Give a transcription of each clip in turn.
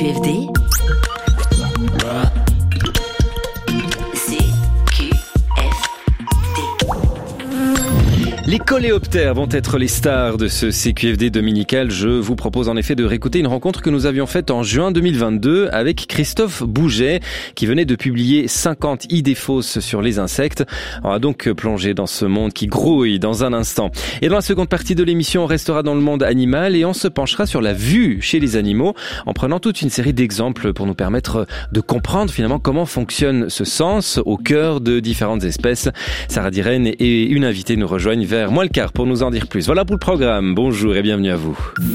CQFD. Les coléoptères vont être les stars de ce CQFD dominical. Je vous propose en effet de réécouter une rencontre que nous avions faite en juin 2022 avec Christophe Bouget, qui venait de publier 50 idées fausses sur les insectes. On va donc plonger dans ce monde qui grouille dans un instant. Et dans la seconde partie de l'émission, on restera dans le monde animal et on se penchera sur la vue chez les animaux en prenant toute une série d'exemples pour nous permettre de comprendre finalement comment fonctionne ce sens au cœur de différentes espèces. Sarah Diren et une invitée nous rejoignent vers moins le quart pour nous en dire plus. Voilà pour le programme. Bonjour et bienvenue à vous.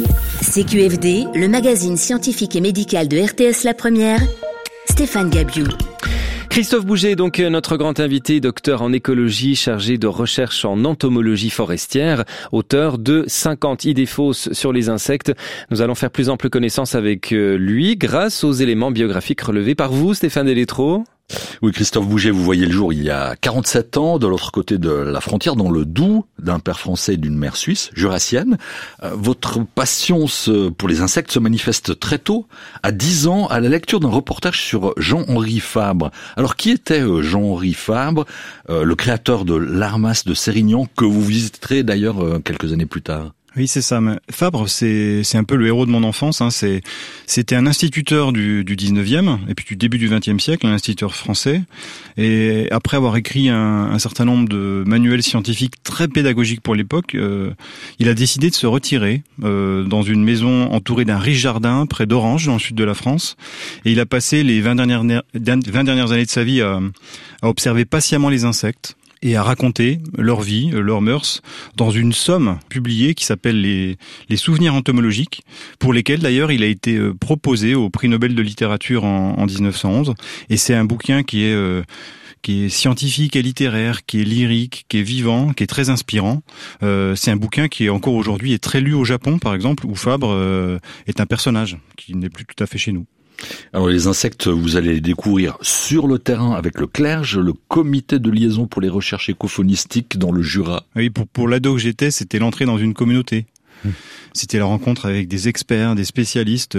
CQFD, le magazine scientifique et médical de RTS La Première, Stéphane Gabiou. Christophe Bouget, donc notre grand invité, docteur en écologie, chargé de recherche en entomologie forestière, auteur de 50 idées fausses sur les insectes. Nous allons faire plus ample connaissance avec lui grâce aux éléments biographiques relevés par vous, Stéphane Delétro. Oui, Christophe Bouget, vous voyez le jour il y a 47 ans, de l'autre côté de la frontière, dans le Doubs, d'un père français et d'une mère suisse, jurassienne. Votre passion pour les insectes se manifeste très tôt, à 10 ans, à la lecture d'un reportage sur Jean-Henri Fabre. Alors, qui était Jean-Henri Fabre, le créateur de l'Armas de Sérignan, que vous visiterez d'ailleurs quelques années plus tard? Oui, c'est ça. Fabre, c'est un peu le héros de mon enfance. C'était un instituteur du 19e et puis du début du 20e siècle, un instituteur français. Et après avoir écrit un certain nombre de manuels scientifiques très pédagogiques pour l'époque, il a décidé de se retirer dans une maison entourée d'un riche jardin près d'Orange, dans le sud de la France. Et il a passé les 20 dernières années de sa vie à observer patiemment les insectes et à raconter leur vie, leurs mœurs, dans une somme publiée qui s'appelle les souvenirs entomologiques, pour lesquels d'ailleurs il a été proposé au prix Nobel de littérature en 1911. Et c'est un bouquin qui est scientifique et littéraire, qui est lyrique, qui est vivant, qui est très inspirant. C'est un bouquin qui encore aujourd'hui est très lu au Japon, par exemple, où Fabre est un personnage qui n'est plus tout à fait chez nous. Alors les insectes, vous allez les découvrir sur le terrain avec le CLERJ, le comité de liaison pour les recherches écofaunistiques dans le Jura. Oui, pour l'ado que j'étais, c'était l'entrée dans une communauté. C'était la rencontre avec des experts, des spécialistes.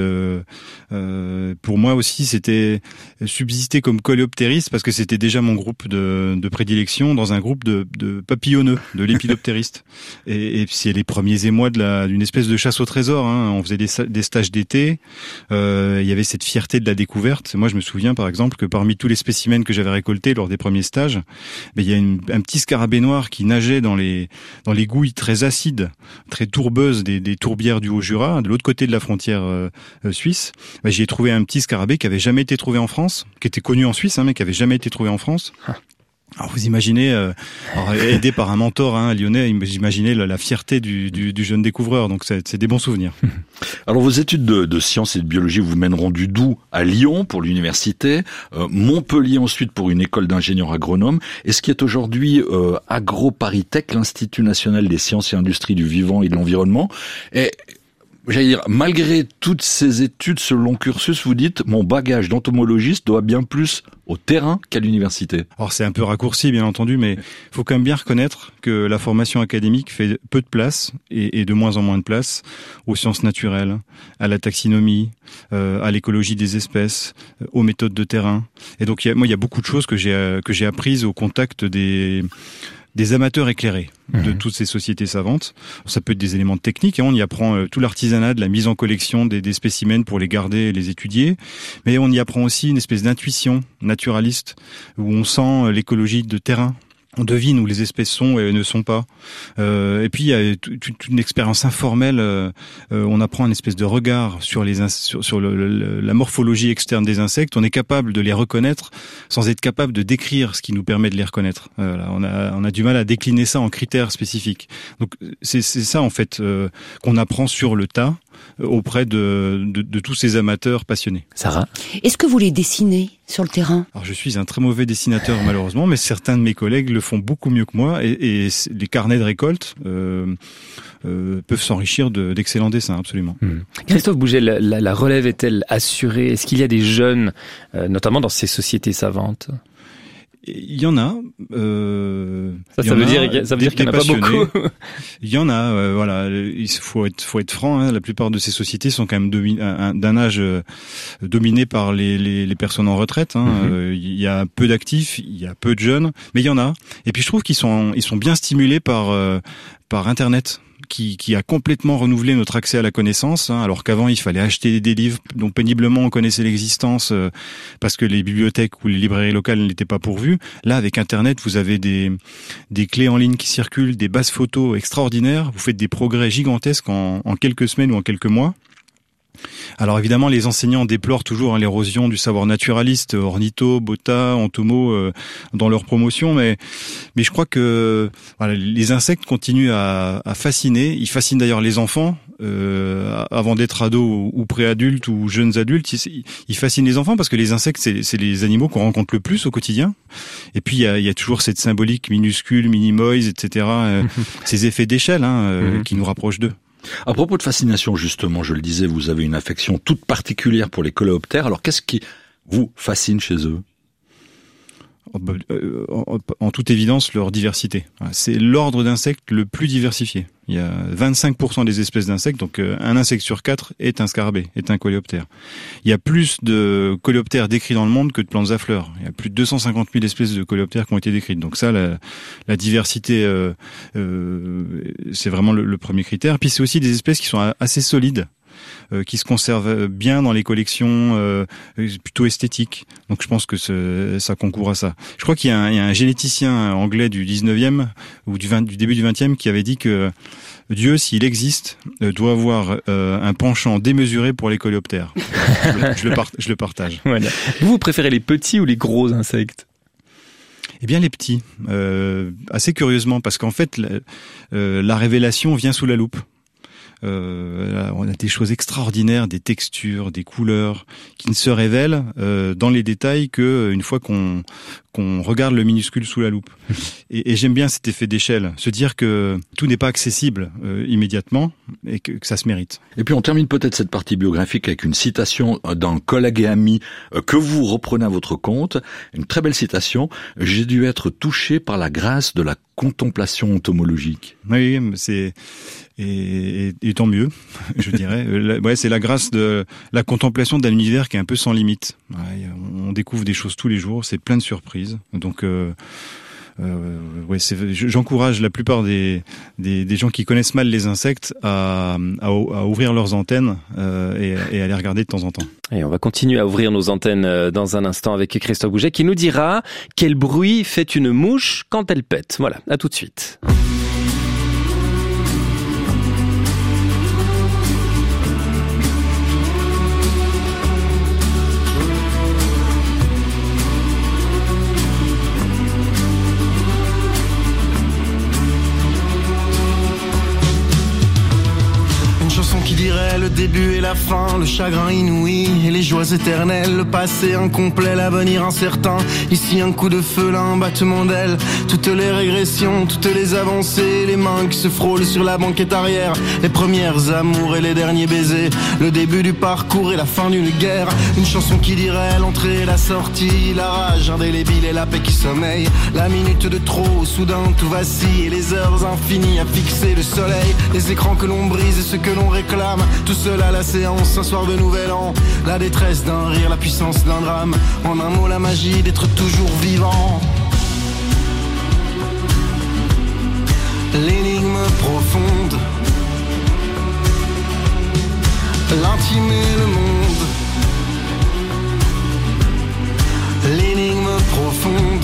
Pour moi aussi, c'était subsister comme coléoptériste parce que c'était déjà mon groupe de prédilection dans un groupe de papillonneux, de lépidoptéristes. Et c'est les premiers émois d'une espèce de chasse au trésor. On faisait des stages d'été. Il y avait cette fierté de la découverte. Moi, je me souviens par exemple que parmi tous les spécimens que j'avais récoltés lors des premiers stages, il y a un petit scarabée noir qui nageait dans les gouilles très acides, très tourbeuses des tourbières du Haut-Jura, de l'autre côté de la frontière suisse. J'y ai trouvé un petit scarabée qui avait jamais été trouvé en France, qui était connu en Suisse, mais qui avait jamais été trouvé en France. Alors vous imaginez, aidé par un mentor lyonnais, vous imaginez la fierté du jeune découvreur, donc c'est des bons souvenirs. Alors vos études de sciences et de biologie vous mèneront du Doubs à Lyon pour l'université, Montpellier ensuite pour une école d'ingénieurs agronomes, et ce qui est aujourd'hui AgroParisTech, l'Institut national des sciences et industries du vivant et de l'environnement. Et j'allais dire, malgré toutes ces études, ce long cursus, vous dites, mon bagage d'entomologiste doit bien plus au terrain qu'à l'université. Alors c'est un peu raccourci, bien entendu, mais il faut quand même bien reconnaître que la formation académique fait peu de place et de moins en moins de place aux sciences naturelles, à la taxinomie, à l'écologie des espèces, aux méthodes de terrain. Et donc il y a beaucoup de choses que j'ai apprises au contact des amateurs éclairés de toutes ces sociétés savantes. Ça peut être des éléments techniques, on y apprend tout l'artisanat de la mise en collection des spécimens pour les garder et les étudier, mais on y apprend aussi une espèce d'intuition naturaliste où on sent l'écologie de terrain. On devine où les espèces sont et ne sont pas. Et puis il y a toute une expérience informelle. On apprend une espèce de regard sur la morphologie externe des insectes. On est capable de les reconnaître sans être capable de décrire ce qui nous permet de les reconnaître. On a du mal à décliner ça en critères spécifiques. Donc c'est ça en fait qu'on apprend sur le tas auprès de tous ces amateurs passionnés. Sarah ? Est-ce que vous les dessinez sur le terrain ? Alors je suis un très mauvais dessinateur malheureusement, mais certains de mes collègues le font beaucoup mieux que moi et les carnets de récolte peuvent s'enrichir d'excellents dessins, absolument. Christophe Bouget, la relève est-elle assurée ? Est-ce qu'il y a des jeunes, notamment dans ces sociétés savantes ? Il y en a. Ça veut dire qu'il n'y en a pas beaucoup. Il y en a. Voilà. Il faut être franc. Hein. La plupart de ces sociétés sont quand même d'un âge dominé par les personnes en retraite. Hein. Il y a peu d'actifs, il y a peu de jeunes, mais il y en a. Et puis je trouve qu'ils sont bien stimulés par Internet. Qui a complètement renouvelé notre accès à la connaissance, hein, alors qu'avant il fallait acheter des livres dont péniblement on connaissait l'existence parce que les bibliothèques ou les librairies locales n'étaient pas pourvues. Là, avec Internet, vous avez des clés en ligne qui circulent, des bases photos extraordinaires, vous faites des progrès gigantesques en quelques semaines ou en quelques mois. Alors évidemment, les enseignants déplorent toujours l'érosion du savoir naturaliste, ornitho, bota, entomo dans leur promotion, mais je crois que voilà, les insectes continuent à fasciner. Ils fascinent d'ailleurs les enfants avant d'être ados ou préadultes ou jeunes adultes. Ils fascinent les enfants parce que les insectes, c'est les animaux qu'on rencontre le plus au quotidien. Et puis il y a toujours cette symbolique minuscule, minimoise, etc. Ces effets d'échelle qui nous rapprochent d'eux. À propos de fascination, justement, je le disais, vous avez une affection toute particulière pour les coléoptères. Alors, qu'est-ce qui vous fascine chez eux ? En toute évidence, leur diversité. C'est l'ordre d'insectes le plus diversifié. Il y a 25% des espèces d'insectes, donc un insecte sur 4 est un scarabée, est un coléoptère. Il y a plus de coléoptères décrits dans le monde que de plantes à fleurs. Il y a plus de 250 000 espèces de coléoptères qui ont été décrites. Donc ça, la diversité, c'est vraiment le premier critère. Puis c'est aussi des espèces qui sont assez solides, qui se conservent bien dans les collections plutôt esthétiques. Donc je pense que ça concourt à ça. Je crois qu'il y a un généticien anglais du 19e ou du début du 20e qui avait dit que Dieu, s'il existe, doit avoir un penchant démesuré pour les coléoptères. Je le partage. Voilà. Vous préférez les petits ou les gros insectes ? Eh bien les petits, assez curieusement, parce qu'en fait la révélation vient sous la loupe. On a des choses extraordinaires, des textures, des couleurs qui ne se révèlent dans les détails que une fois qu'on regarde le minuscule sous la loupe. Et j'aime bien cet effet d'échelle, se dire que tout n'est pas accessible immédiatement et que ça se mérite. Et puis on termine peut-être cette partie biographique avec une citation d'un collègue et ami que vous reprenez à votre compte, une très belle citation. « J'ai dû être touché par la grâce de la contemplation entomologique ». Oui, et tant mieux, je dirais. Ouais, c'est la grâce de la contemplation d'un univers qui est un peu sans limite. Ouais, on découvre des choses tous les jours, c'est plein de surprises. Donc, j'encourage la plupart des gens qui connaissent mal les insectes à ouvrir leurs antennes et à les regarder de temps en temps. Et on va continuer à ouvrir nos antennes dans un instant avec Christophe Bouget qui nous dira quel bruit fait une mouche quand elle pète. Voilà, à tout de suite. Le début et la fin, le chagrin inouï et les joies éternelles, le passé incomplet, l'avenir incertain. Ici un coup de feu, là un battement d'aile. Toutes les régressions, toutes les avancées, les mains qui se frôlent sur la banquette arrière, les premières amours et les derniers baisers, le début du parcours et la fin d'une guerre. Une chanson qui dirait l'entrée et la sortie, la rage indélébile et la paix qui sommeille. La minute de trop, soudain tout vacille et les heures infinies à fixer le soleil. Les écrans que l'on brise et ce que l'on réclame, tout cela la séance, un soir de nouvel an. La détresse d'un rire, la puissance d'un drame. En un mot, la magie d'être toujours vivant. L'énigme profonde, l'intime et le monde. L'énigme profonde.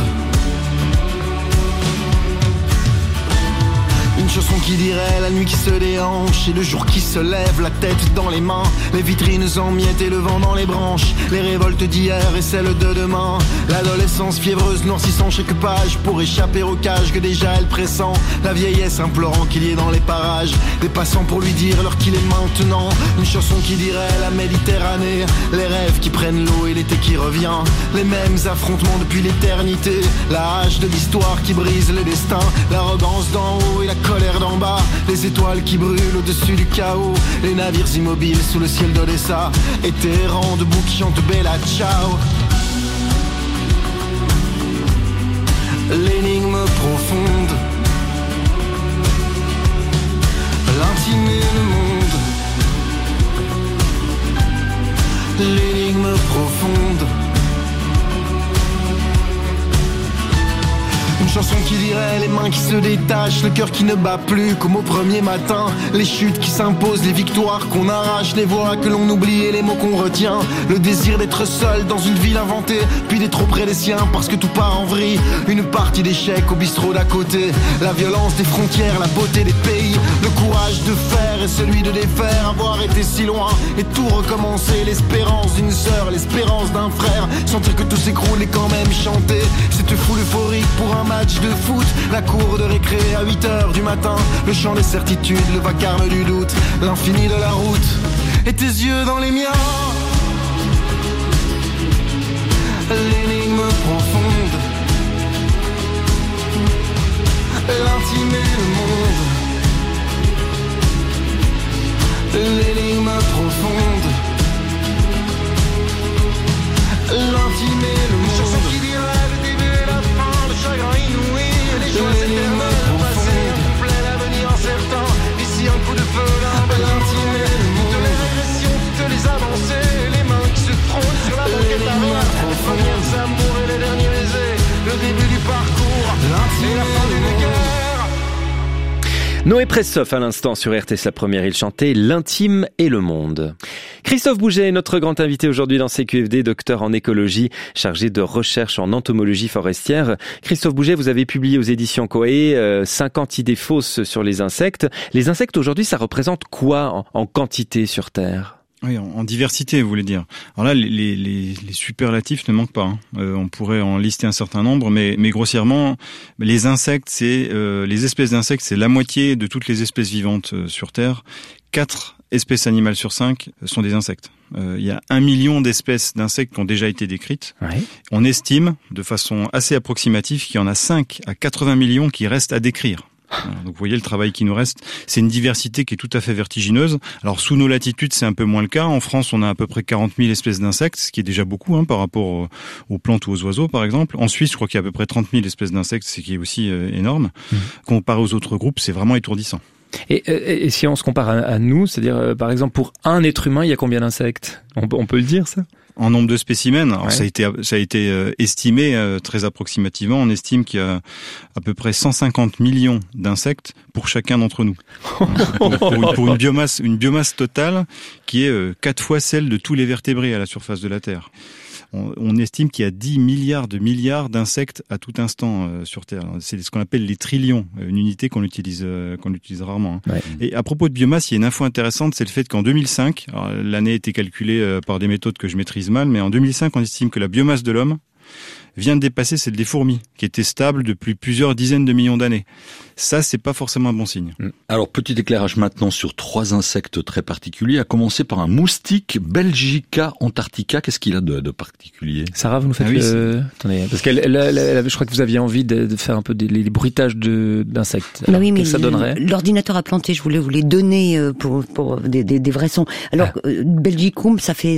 Une chanson qui dirait la nuit qui se déhanche et le jour qui se lève, la tête dans les mains, les vitrines en miettes et le vent dans les branches, les révoltes d'hier et celles de demain, l'adolescence fiévreuse noircissant chaque page pour échapper au cage que déjà elle pressent, la vieillesse implorant qu'il y ait dans les parages des passants pour lui dire l'heure qu'il est maintenant. Une chanson qui dirait la Méditerranée, les rêves qui prennent l'eau et l'été qui revient, les mêmes affrontements depuis l'éternité, la hache de l'histoire qui brise le destin, l'arrogance d'en haut et la colère d'en bas, les étoiles qui brûlent au-dessus du chaos, les navires immobiles sous le ciel d'Odessa, et tes errants debout qui chantent Bella Ciao. l'énigme profonde, l'intime et le monde, l'énigme profonde. Une chanson qui dirait les mains qui se détachent, le cœur qui ne bat plus comme au premier matin, les chutes qui s'imposent, les victoires qu'on arrache, les voix que l'on oublie et les mots qu'on retient, le désir d'être seul dans une ville inventée, puis d'être auprès des siens parce que tout part en vrille, une partie d'échecs au bistrot d'à côté, la violence des frontières, la beauté des pays, le courage de faire et celui de défaire, avoir été si loin et tout recommencer, l'espérance d'une sœur, l'espérance d'un frère, sentir que tout s'écroule et quand même chanter, cette foule euphorique pour un match de foot, la cour de récré à 8h du matin, le chant des certitudes, le vacarme du doute, l'infini de la route, et tes yeux dans les miens, l'énigme profonde, l'intime et le monde, l'énigme profonde, l'intime et le monde. Une chanson qui dirait le début et la fin, le chagrin inouï, les joies éternelles, le passé incomplet, l'avenir incertain, ici un coup de feu, l'intime et le monde. Toutes les régressions, toutes les avancées, les mains qui se frôlent sur la banquette arrière, les premiers amours et les derniers baisers, le début du parcours et la fin d'une guerre. Noé Pressoff à l'instant sur RTS La Première, il chantait l'intime et le monde. Christophe Bouget est notre grand invité aujourd'hui dans CQFD, docteur en écologie, chargé de recherche en entomologie forestière. Christophe Bouget, vous avez publié aux éditions Coé 50 idées fausses sur les insectes. Les insectes aujourd'hui, ça représente quoi en quantité sur Terre ? Oui, en diversité, vous voulez dire. Alors là, les superlatifs ne manquent pas. On pourrait en lister un certain nombre, mais grossièrement, les insectes, les espèces d'insectes, c'est la moitié de toutes les espèces vivantes sur Terre. 4 espèces animales sur 5 sont des insectes. Il y a 1 million d'espèces d'insectes qui ont déjà été décrites. Ouais. On estime, de façon assez approximative, qu'il y en a 5 à 80 millions qui restent à décrire. Donc vous voyez le travail qui nous reste, c'est une diversité qui est tout à fait vertigineuse. Alors sous nos latitudes c'est un peu moins le cas. En France on a à peu près 40 000 espèces d'insectes, ce qui est déjà beaucoup par rapport aux plantes ou aux oiseaux par exemple. En Suisse je crois qu'il y a à peu près 30 000 espèces d'insectes, ce qui est aussi énorme. Comparé aux autres groupes c'est vraiment étourdissant. Et si on se compare à nous, c'est-à-dire par exemple pour un être humain il y a combien d'insectes ? On peut le dire ça ? En nombre de spécimens, alors ça a été estimé très approximativement. On estime qu'il y a à peu près 150 millions d'insectes pour chacun d'entre nous. pour une biomasse totale qui est 4 fois celle de tous les vertébrés à la surface de la Terre. On estime qu'il y a 10 milliards d'insectes à tout instant sur Terre. C'est ce qu'on appelle les trillions, une unité qu'on utilise rarement. Ouais. Et à propos de biomasse, il y a une info intéressante, c'est le fait qu'en 2005, l'année a été calculée par des méthodes que je maîtrise mal, mais en 2005, on estime que la biomasse de l'homme vient de dépasser celle des fourmis, qui était stable depuis plusieurs dizaines de millions d'années. Ça, c'est pas forcément un bon signe. Alors, petit éclairage maintenant sur 3 insectes très particuliers, à commencer par un moustique Belgica antarctica. Qu'est-ce qu'il a de particulier ? Sarah, vous nous faites attendez, parce qu'elle, je crois que vous aviez envie de faire un peu les bruitages d'insectes. Alors, oui, mais ça donnerait ? L'ordinateur a planté, je voulais vous les donner pour des vrais sons. Alors, Belgicum, ça fait...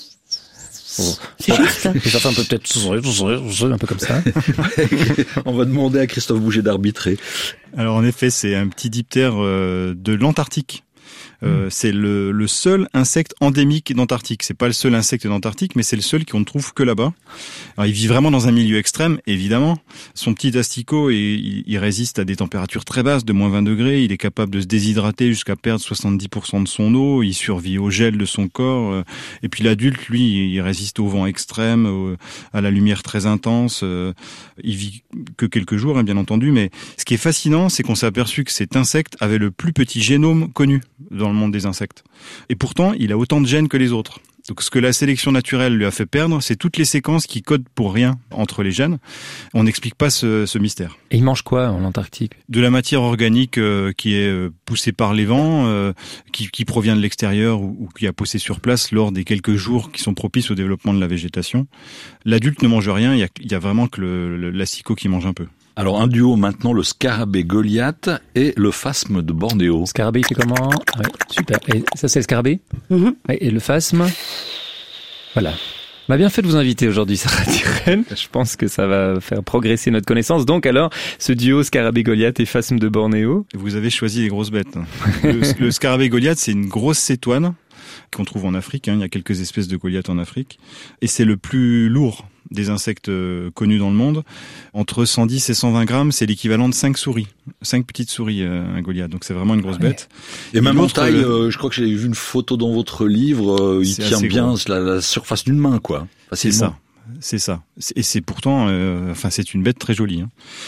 C'est juste. Et certains peuvent peut-être un peu comme ça. On va demander à Christophe Bouget d'arbitrer. Alors en effet, c'est un petit diptère de l'Antarctique. C'est le seul insecte endémique d'Antarctique. C'est pas le seul insecte d'Antarctique, mais c'est le seul qu'on ne trouve que là-bas. Alors, il vit vraiment dans un milieu extrême, évidemment. Son petit asticot, il résiste à des températures très basses, de moins 20 degrés. Il est capable de se déshydrater jusqu'à perdre 70% de son eau. Il survit au gel de son corps. Et puis l'adulte, lui, il résiste au vent extrême, à la lumière très intense. Il vit que quelques jours, bien entendu. Mais ce qui est fascinant, c'est qu'on s'est aperçu que cet insecte avait le plus petit génome connu dans le monde des insectes. Et pourtant, il a autant de gènes que les autres. Donc ce que la sélection naturelle lui a fait perdre, c'est toutes les séquences qui codent pour rien entre les gènes. On n'explique pas ce mystère. Et il mange quoi en Antarctique ? De la matière organique qui est poussée par les vents, qui provient de l'extérieur ou qui a poussé sur place lors des quelques jours qui sont propices au développement de la végétation. L'adulte ne mange rien, il y a vraiment que l'asticot qui mange un peu. Alors un duo maintenant, le scarabée Goliath et le phasme de Bornéo. Le scarabée, il fait comment ? Ouais, super. Et ça, c'est le scarabée ? Et le phasme ? Voilà. M'a bien fait de vous inviter aujourd'hui, Sarah Tirel. Je pense que ça va faire progresser notre connaissance. Donc alors, ce duo Scarabée-Goliath et Phasme de Bornéo. Vous avez choisi les grosses bêtes. Le Scarabée-Goliath, c'est une grosse cétoine qu'on trouve en Afrique. Il y a quelques espèces de Goliath en Afrique. Et c'est le plus lourd des insectes connus dans le monde. Entre 110 et 120 grammes, c'est l'équivalent de 5 souris. 5 petites souris, un Goliath. Donc c'est vraiment une grosse bête. Et même en taille, je crois que j'ai vu une photo dans votre livre, il tient bien la surface d'une main, quoi. Facilement. C'est ça. Et c'est pourtant, c'est une bête très jolie,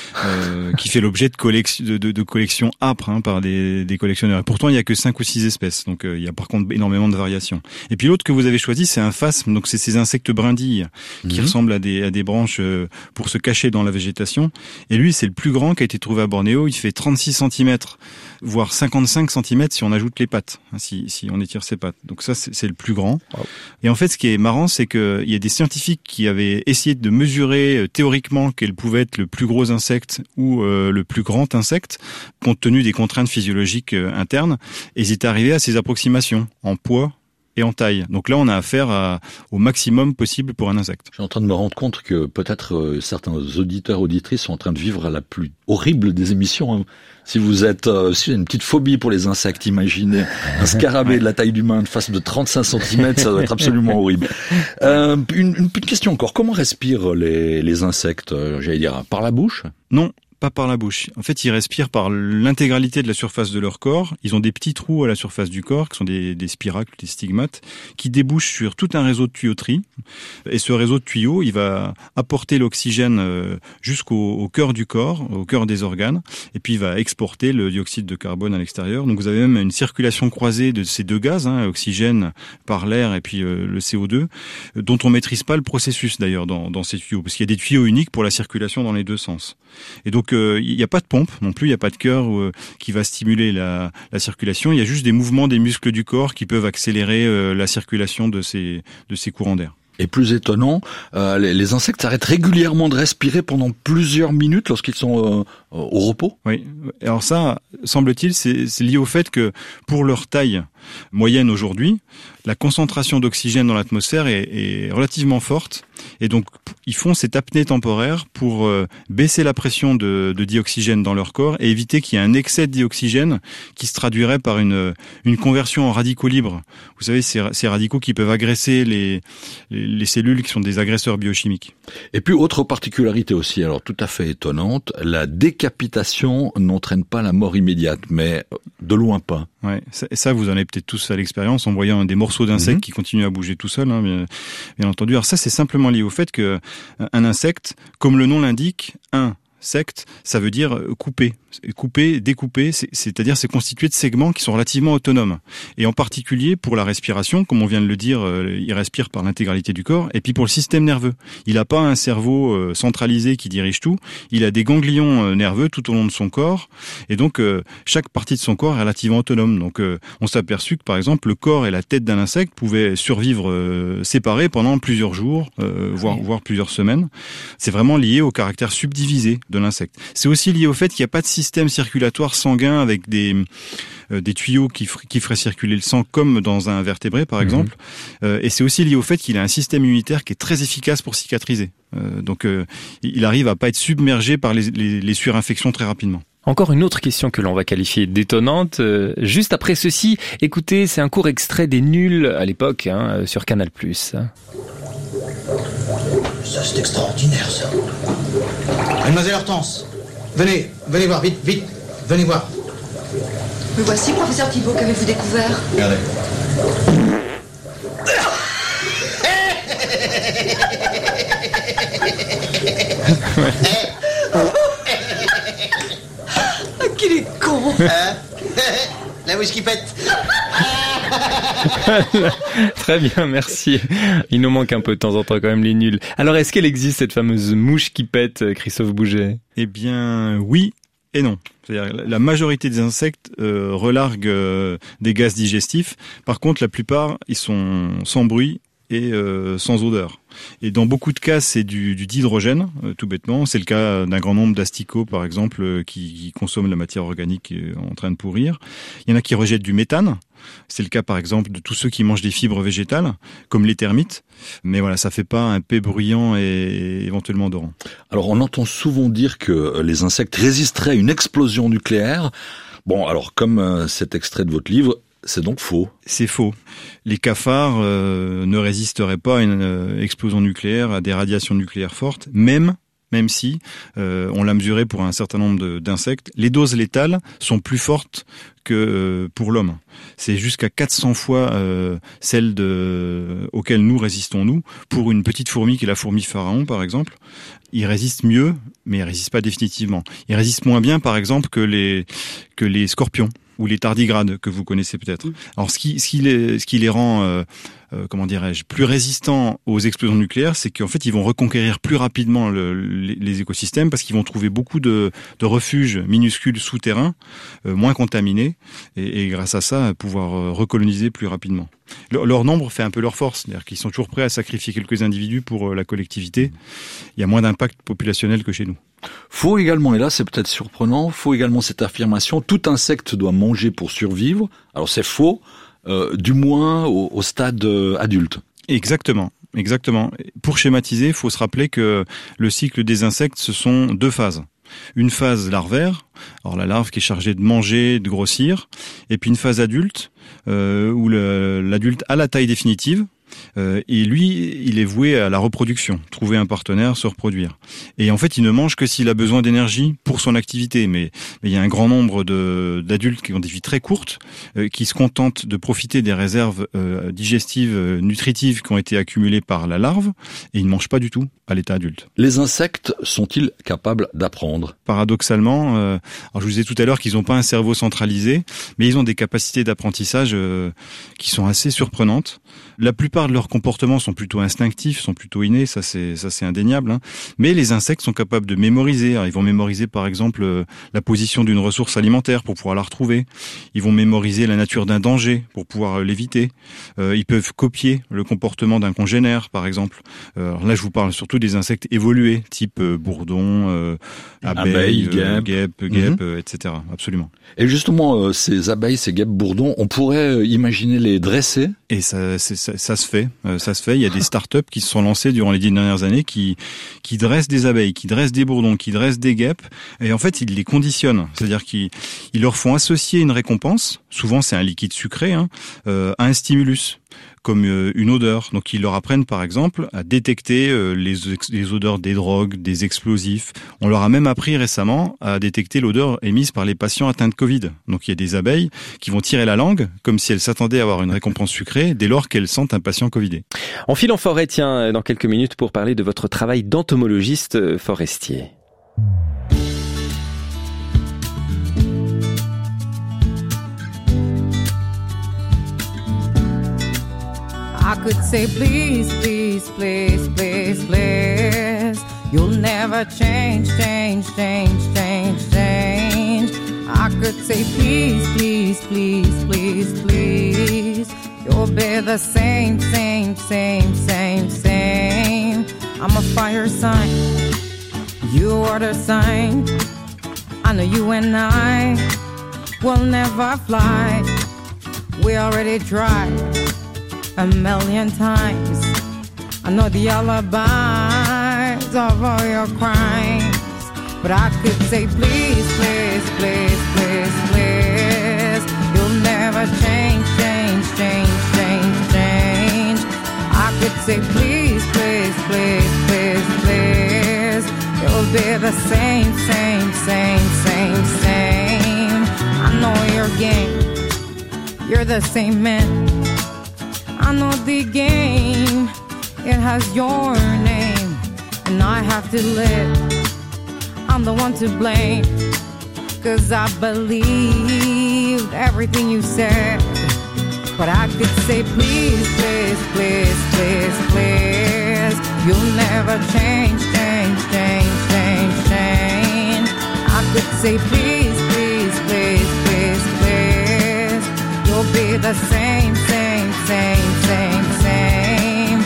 qui fait l'objet de collections âpres par des collectionneurs. Et pourtant, il y a que 5 ou 6 espèces, donc il y a par contre énormément de variations. Et puis l'autre que vous avez choisi, c'est un phasme. Donc c'est ces insectes brindilles qui ressemblent à des branches pour se cacher dans la végétation. Et lui, c'est le plus grand qui a été trouvé à Bornéo. Il fait 36 cm, voire 55 cm si on ajoute les pattes, si on étire ses pattes. Donc ça, c'est le plus grand. Wow. Et en fait, ce qui est marrant, c'est qu'il y a des scientifiques qui avaient essayé de mesurer théoriquement quel pouvait être le plus gros insecte ou le plus grand insecte, compte tenu des contraintes physiologiques internes, et ils étaient arrivés à ces approximations en poids et en taille. Donc là, on a affaire au maximum possible pour un insecte. Je suis en train de me rendre compte que peut-être certains auditeurs, auditrices sont en train de vivre la plus horrible des émissions. Si vous avez une petite phobie pour les insectes, imaginez un scarabée de la taille d'humain, de face de 35 cm, ça doit être absolument horrible. Une petite question encore. Comment respirent les insectes, j'allais dire, par la bouche? Non. Pas par la bouche. En fait, ils respirent par l'intégralité de la surface de leur corps. Ils ont des petits trous à la surface du corps, qui sont des spiracles, des stigmates, qui débouchent sur tout un réseau de tuyauterie. Et ce réseau de tuyaux, il va apporter l'oxygène jusqu'au cœur du corps, au cœur des organes, et puis il va exporter le dioxyde de carbone à l'extérieur. Donc vous avez même une circulation croisée de ces deux gaz, oxygène par l'air et puis le CO2, dont on maîtrise pas le processus d'ailleurs dans ces tuyaux, parce qu'il y a des tuyaux uniques pour la circulation dans les deux sens. Et donc il n'y a pas de pompe non plus, il n'y a pas de cœur qui va stimuler la circulation. Il y a juste des mouvements des muscles du corps qui peuvent accélérer la circulation de ces courants d'air. Et plus étonnant, les insectes arrêtent régulièrement de respirer pendant plusieurs minutes lorsqu'ils sont au repos. Oui. Alors ça, semble-t-il, c'est lié au fait que pour leur taille moyenne aujourd'hui, la concentration d'oxygène dans l'atmosphère est relativement forte. Et donc, ils font cette apnée temporaire pour baisser la pression de dioxygène dans leur corps et éviter qu'il y ait un excès de dioxygène qui se traduirait par une conversion en radicaux libres. Vous savez, ces radicaux qui peuvent agresser les cellules qui sont des agresseurs biochimiques. Et puis, autre particularité aussi, alors tout à fait étonnante, la décapitation n'entraîne pas la mort immédiate, mais de loin pas. Ouais, ça vous en avez peut-être tous à l'expérience en voyant des morceaux d'insectes qui continuent à bouger tout seuls, bien entendu. Alors ça, c'est simplement lié au fait que un insecte, comme le nom l'indique, insecte, ça veut dire couper, découper, c'est-à-dire c'est constitué de segments qui sont relativement autonomes. Et en particulier pour la respiration, comme on vient de le dire, il respire par l'intégralité du corps. Et puis pour le système nerveux, il n'a pas un cerveau centralisé qui dirige tout, il a des ganglions nerveux tout au long de son corps. Et donc chaque partie de son corps est relativement autonome. Donc on s'est aperçu que par exemple le corps et la tête d'un insecte pouvaient survivre séparés pendant plusieurs jours, voire plusieurs semaines. C'est vraiment lié au caractère subdivisé de l'insecte. C'est aussi lié au fait qu'il n'y a pas de système circulatoire sanguin avec des tuyaux qui feraient circuler le sang comme dans un vertébré par exemple. Et c'est aussi lié au fait qu'il a un système immunitaire qui est très efficace pour cicatriser. Donc il arrive à pas être submergé par les surinfections très rapidement. Encore une autre question que l'on va qualifier d'étonnante. Juste après ceci, écoutez, c'est un court extrait des Nuls à l'époque sur Canal+. Ça, c'est extraordinaire, ça. Mademoiselle Hortense, venez voir, vite, venez voir. Me voici, professeur Thibault, qu'avez-vous découvert? Regardez. Ah, qu'il est con. La whisky pète. Très bien, merci. Il nous manque un peu de temps en temps quand même les Nuls. Alors est-ce qu'elle existe cette fameuse mouche qui pète, Christophe Bouget? Eh bien oui et non. C'est-à-dire la majorité des insectes relarguent des gaz digestifs. Par contre, la plupart, ils sont sans bruit et sans odeur. Et dans beaucoup de cas, c'est du dihydrogène, tout bêtement. C'est le cas d'un grand nombre d'asticots, par exemple, qui consomment la matière organique en train de pourrir. Il y en a qui rejettent du méthane. C'est le cas, par exemple, de tous ceux qui mangent des fibres végétales, comme les termites. Mais voilà, ça fait pas un paix bruyant et éventuellement odorant. Alors, on entend souvent dire que les insectes résisteraient à une explosion nucléaire. Bon, alors, comme cet extrait de votre livre, c'est donc faux. C'est faux. Les cafards ne résisteraient pas à une explosion nucléaire, à des radiations nucléaires fortes, même si on l'a mesuré pour un certain nombre d'insectes. Les doses létales sont plus fortes que pour l'homme. C'est jusqu'à 400 fois celles auxquelles nous résistons, nous. Pour une petite fourmi qui est la fourmi pharaon, par exemple, il résiste mieux, mais il résiste pas définitivement. Il résiste moins bien, par exemple, que les scorpions ou les tardigrades que vous connaissez peut-être. Alors ce qui les rend plus résistants aux explosions nucléaires, c'est qu'en fait ils vont reconquérir plus rapidement les écosystèmes parce qu'ils vont trouver beaucoup de refuges minuscules souterrains, moins contaminés, et grâce à ça pouvoir recoloniser plus rapidement. Leur nombre fait un peu leur force, c'est-à-dire qu'ils sont toujours prêts à sacrifier quelques individus pour la collectivité. Il y a moins d'impact populationnel que chez nous. Faut également, et là c'est peut-être surprenant, faut également cette affirmation, tout insecte doit manger pour survivre. Alors c'est faux, du moins au stade adulte. Exactement. Pour schématiser, il faut se rappeler que le cycle des insectes, ce sont 2 phases. Une phase larvaire, alors la larve qui est chargée de manger, de grossir, et puis une phase adulte, où l'adulte a la taille définitive, et lui, il est voué à la reproduction, trouver un partenaire, se reproduire. Et en fait, il ne mange que s'il a besoin d'énergie pour son activité. Mais il y a un grand nombre d'adultes qui ont des vies très courtes, qui se contentent de profiter des réserves digestives, nutritives qui ont été accumulées par la larve, et ils ne mangent pas du tout à l'état adulte. Les insectes sont-ils capables d'apprendre ? Paradoxalement, alors je vous disais tout à l'heure qu'ils n'ont pas un cerveau centralisé, mais ils ont des capacités d'apprentissage qui sont assez surprenantes. La plupart de leurs comportements sont plutôt instinctifs, sont plutôt innés, ça c'est indéniable. Hein. Mais les insectes sont capables de mémoriser. Alors, ils vont mémoriser par exemple la position d'une ressource alimentaire pour pouvoir la retrouver. Ils vont mémoriser la nature d'un danger pour pouvoir l'éviter. Ils peuvent copier le comportement d'un congénère par exemple. Alors là je vous parle surtout des insectes évolués, type bourdon, abeilles, guêpes, etc. Absolument. Et justement, ces abeilles, ces guêpes bourdons, on pourrait imaginer les dresser ? Et ça se fait. Il y a des startups qui se sont lancées durant les 10 dernières années qui dressent des abeilles, qui dressent des bourdons, qui dressent des guêpes. Et en fait, ils les conditionnent. C'est-à-dire qu'ils leur font associer une récompense. Souvent, c'est un liquide sucré, à un stimulus, comme une odeur. Donc ils leur apprennent par exemple à détecter les odeurs des drogues, des explosifs. On leur a même appris récemment à détecter l'odeur émise par les patients atteints de Covid. Donc il y a des abeilles qui vont tirer la langue comme si elles s'attendaient à avoir une récompense sucrée dès lors qu'elles sentent un patient covidé. On file en forêt, tiens, dans quelques minutes pour parler de votre travail d'entomologiste forestier. I could say please, please, please, please, please. You'll never change, change, change, change, change. I could say please, please, please, please, please. You'll be the same, same, same, same, same. I'm a fire sign, you are the sign. I know you and I will never fly. We already tried a million times. I know the alibis of all your crimes, but I could say please, please, please, please, please. You'll never change, change, change, change, change. I could say please, please, please, please, please. You'll be the same, same, same, same, same. I know your game, you're the same man. I know the game, it has your name, and I have to live, I'm the one to blame, 'cause I believed everything you said, but I could say please, please, please, please, please, you'll never change, change, change, change, change. I could say please, please, please, please, please, you'll be the same, same, same, same, same.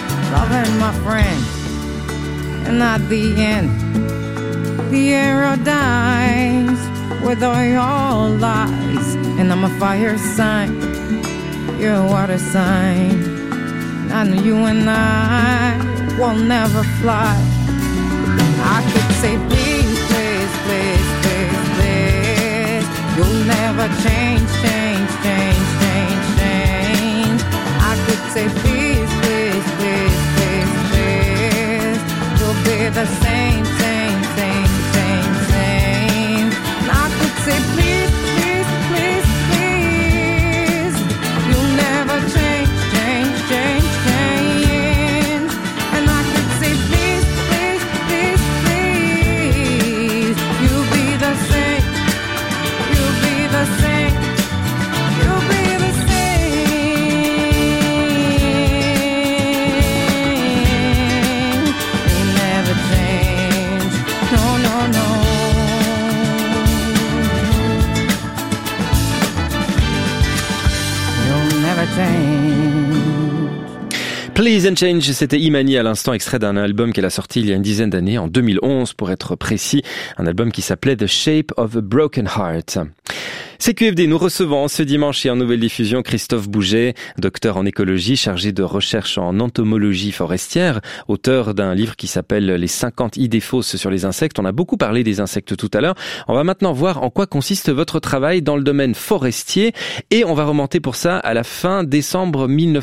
and at the end, the arrow dies with all your lies. And I'm a fire sign, you're a water sign. I know you and I will never fly. I could say please, please, please, please, please. You'll never change, change, change, change, change. I could say please, please, please, please, please. You'll be the same, same, same, same, same. And I could say please, please, please, please. You'll never change, change, change, change. And I could say please, please, please, please. You'll be the same, you'll be the same, you'll be the same. You never change, no, no, no. You'll never change. Please and Change, c'était Imani à l'instant, extrait d'un album qu'elle a sorti il y a une dizaine d'années, en 2011 pour être précis, un album qui s'appelait The Shape of a Broken Heart. CQFD, nous recevons ce dimanche et en nouvelle diffusion Christophe Bouget, docteur en écologie, chargé de recherche en entomologie forestière, auteur d'un livre qui s'appelle Les 50 idées fausses sur les insectes. On a beaucoup parlé des insectes tout à l'heure. On va maintenant voir en quoi consiste votre travail dans le domaine forestier et on va remonter pour ça à la fin décembre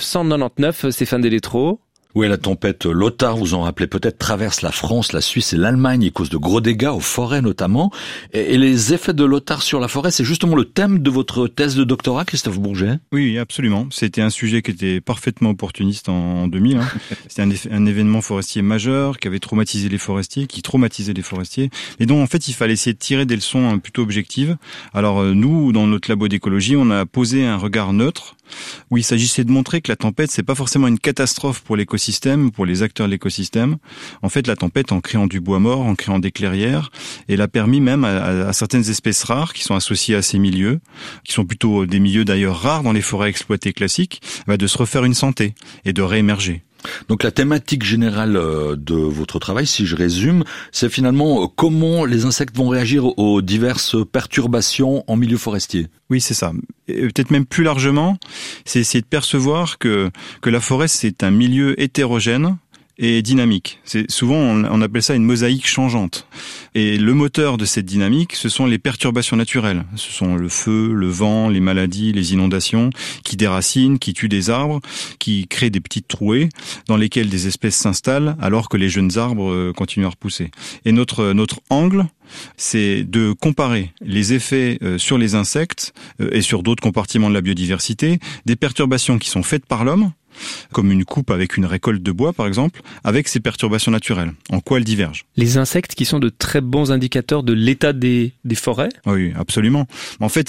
1999. Stéphane Delétro. Oui, la tempête Lothar, vous en rappelez peut-être, traverse la France, la Suisse et l'Allemagne et cause de gros dégâts aux forêts notamment. Et les effets de Lothar sur la forêt, c'est justement le thème de votre thèse de doctorat, Christophe Bouget. Oui, absolument. C'était un sujet qui était parfaitement opportuniste en 2000. C'était un événement forestier majeur qui avait traumatisé les forestiers, qui traumatisait les forestiers, et dont en fait il fallait essayer de tirer des leçons plutôt objectives. Alors nous, dans notre labo d'écologie, on a posé un regard neutre, où il s'agissait de montrer que la tempête, c'est pas forcément une catastrophe pour l'écosystème, pour les acteurs de l'écosystème. En fait, la tempête, en créant du bois mort, en créant des clairières, elle a permis même à certaines espèces rares qui sont associées à ces milieux, qui sont plutôt des milieux d'ailleurs rares dans les forêts exploitées classiques, de se refaire une santé et de réémerger. Donc la thématique générale de votre travail, si je résume, c'est finalement comment les insectes vont réagir aux diverses perturbations en milieu forestier. Oui, c'est ça. Et peut-être même plus largement, c'est essayer de percevoir que la forêt, c'est un milieu hétérogène et dynamique. C'est souvent on appelle ça une mosaïque changeante. Et le moteur de cette dynamique, ce sont les perturbations naturelles. Ce sont le feu, le vent, les maladies, les inondations qui déracinent, qui tuent des arbres, qui créent des petites trouées dans lesquelles des espèces s'installent alors que les jeunes arbres continuent à repousser. Et notre angle, c'est de comparer les effets sur les insectes et sur d'autres compartiments de la biodiversité, des perturbations qui sont faites par l'homme, comme une coupe avec une récolte de bois par exemple, avec ces perturbations naturelles. En quoi elles divergent? Les insectes qui sont de très bons indicateurs de l'état des forêts? Oui, absolument. En fait,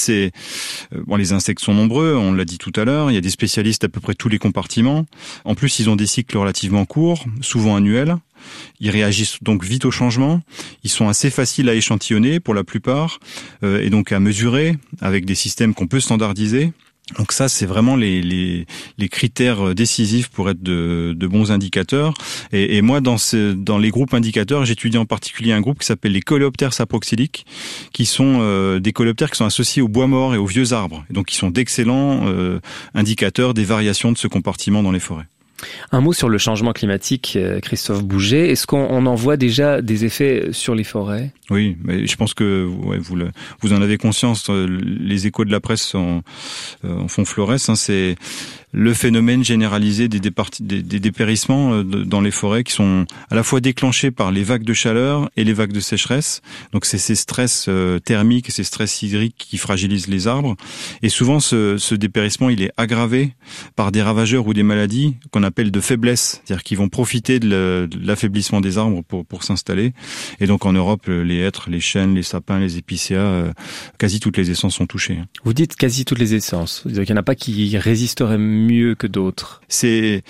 les insectes sont nombreux, on l'a dit tout à l'heure, il y a des spécialistes à peu près tous les compartiments. En plus, ils ont des cycles relativement courts, souvent annuels. Ils réagissent donc vite au changement. Ils sont assez faciles à échantillonner pour la plupart et donc à mesurer avec des systèmes qu'on peut standardiser. Donc ça, c'est vraiment les critères décisifs pour être de bons indicateurs. Et moi, dans les groupes indicateurs, j'étudie en particulier un groupe qui s'appelle les coléoptères saproxyliques, qui sont des coléoptères qui sont associés aux bois morts et aux vieux arbres. Et donc, qui sont d'excellents indicateurs des variations de ce compartiment dans les forêts. Un mot sur le changement climatique, Christophe Bouget. Est-ce qu'on en voit déjà des effets sur les forêts? Oui, mais je pense que vous en avez conscience. Les échos de la presse en font florès. C'est le phénomène généralisé des dépérissements dans les forêts qui sont à la fois déclenchés par les vagues de chaleur et les vagues de sécheresse. Donc c'est ces stress thermiques et ces stress hydriques qui fragilisent les arbres. Et souvent ce dépérissement, il est aggravé par des ravageurs ou des maladies qu'on appelle de faiblesse, c'est-à-dire qu'ils vont profiter de l'affaiblissement des arbres pour s'installer. Et donc en Europe, les hêtres, les chênes, les sapins, les épicéas, quasi toutes les essences sont touchées. Vous dites quasi toutes les essences. Il n'y en a pas qui résisteraient mieux que d'autres. C'est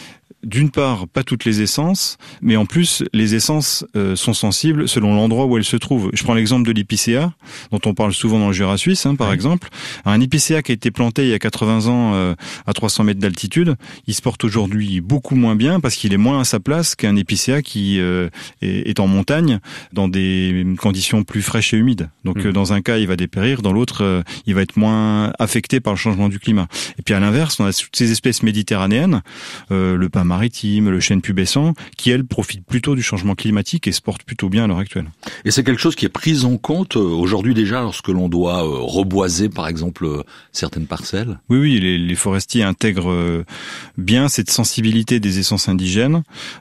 d'une part, pas toutes les essences, mais en plus, les essences sont sensibles selon l'endroit où elles se trouvent. Je prends l'exemple de l'épicéa, dont on parle souvent dans le Jura suisse, par exemple. Un épicéa qui a été planté il y a 80 ans à 300 mètres d'altitude, il se porte aujourd'hui beaucoup moins bien parce qu'il est moins à sa place qu'un épicéa qui est en montagne dans des conditions plus fraîches et humides. Donc dans un cas, il va dépérir, dans l'autre, il va être moins affecté par le changement du climat. Et puis à l'inverse, on a toutes ces espèces méditerranéennes, le pin maritime, le chêne pubescent, qui elles profitent plutôt du changement climatique et se portent plutôt bien à l'heure actuelle. Et c'est quelque chose qui est pris en compte aujourd'hui déjà lorsque l'on doit reboiser par exemple certaines parcelles? Oui, les forestiers intègrent bien cette sensibilité des essences indigènes.